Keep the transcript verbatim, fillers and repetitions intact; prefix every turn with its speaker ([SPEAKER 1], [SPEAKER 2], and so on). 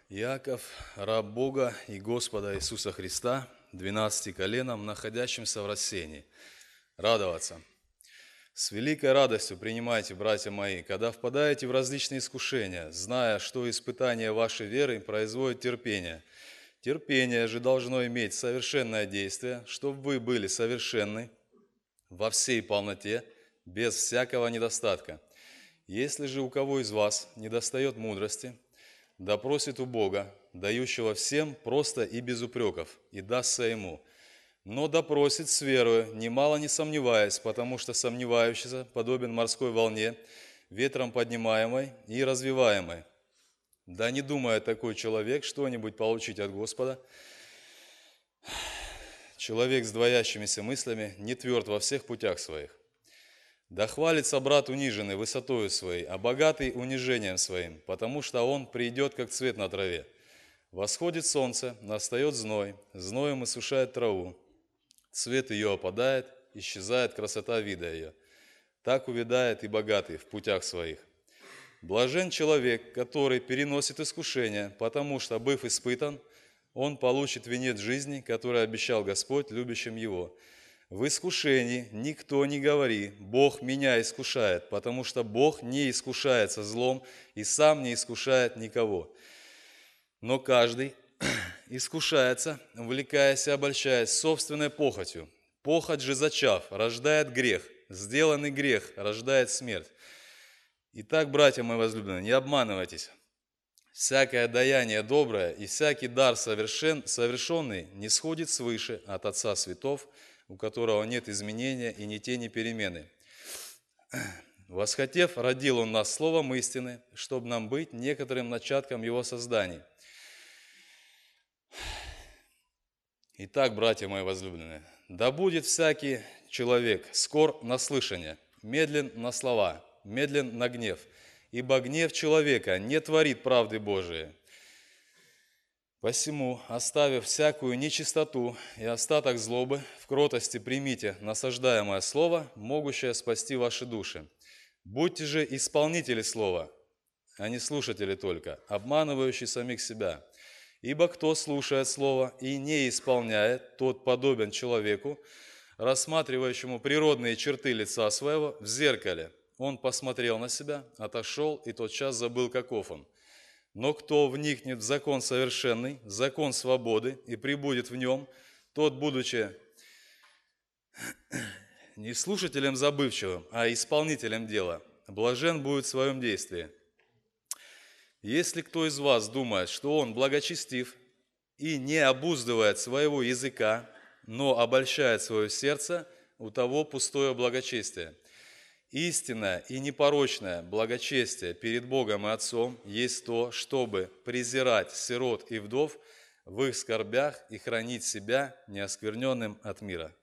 [SPEAKER 1] Иаков, раб Бога и Господа Иисуса Христа, двенадцати коленам, находящимся в рассеянии. Радоваться. С великой радостью принимайте, братья мои, когда впадаете в различные искушения, зная, что испытание вашей веры производит терпение. Терпение же должно иметь совершенное действие, чтобы вы были совершенны во всей полноте, без всякого недостатка. Если же у кого из вас недостает мудрости, да просит у Бога, дающего всем просто и без упреков, и дастся ему. Но да просит с верою, немало не сомневаясь, потому что сомневающийся подобен морской волне, ветром поднимаемой и развиваемой. Да не думает такой человек что-нибудь получить от Господа. Человек с двоящимися мыслями не тверд во всех путях своих. Да хвалится брат униженный высотою своей, а богатый унижением своим, потому что он придет, как цвет на траве. Восходит солнце, настает зной, зноем иссушает траву. Цвет ее опадает, исчезает красота вида ее. Так увядает и богатый в путях своих. Блажен человек, который переносит искушения, потому что, быв испытан, он получит венец жизни, который обещал Господь любящим его. В искушении никто не говори: Бог меня искушает, потому что Бог не искушается злом и сам не искушает никого. Но каждый искушается, увлекаясь и обольщаясь собственной похотью. Похоть же, зачав, рождает грех, сделанный грех рождает смерть. Итак, братья мои возлюбленные, не обманывайтесь. Всякое даяние доброе и всякий дар совершен, совершенный не сходит свыше от Отца Светов, у которого нет изменения и ни тени перемены. Восхотев, родил Он нас словом истины, чтобы нам быть некоторым начатком Его созданий. Итак, братья мои возлюбленные, да будет всякий человек скор на слышание, медлен на слова, медлен на гнев, ибо гнев человека не творит правды Божией. Посему, оставив всякую нечистоту и остаток злобы, в кротости примите насаждаемое слово, могущее спасти ваши души. Будьте же исполнители слова, а не слушатели только, обманывающие самих себя. Ибо кто слушает слово и не исполняет, тот подобен человеку, рассматривающему природные черты лица своего в зеркале. Он посмотрел на себя, отошел и тотчас забыл, каков он. Но кто вникнет в закон совершенный, закон свободы, и пребудет в нем, тот, будучи не слушателем забывчивым, а исполнителем дела, блажен будет в своем действии. Если кто из вас думает, что он благочестив и не обуздывает своего языка, но обольщает свое сердце, у того пустое благочестие. Истинное и непорочное благочестие перед Богом и Отцом есть то, чтобы презирать сирот и вдов в их скорбях и хранить себя неоскверненным от мира.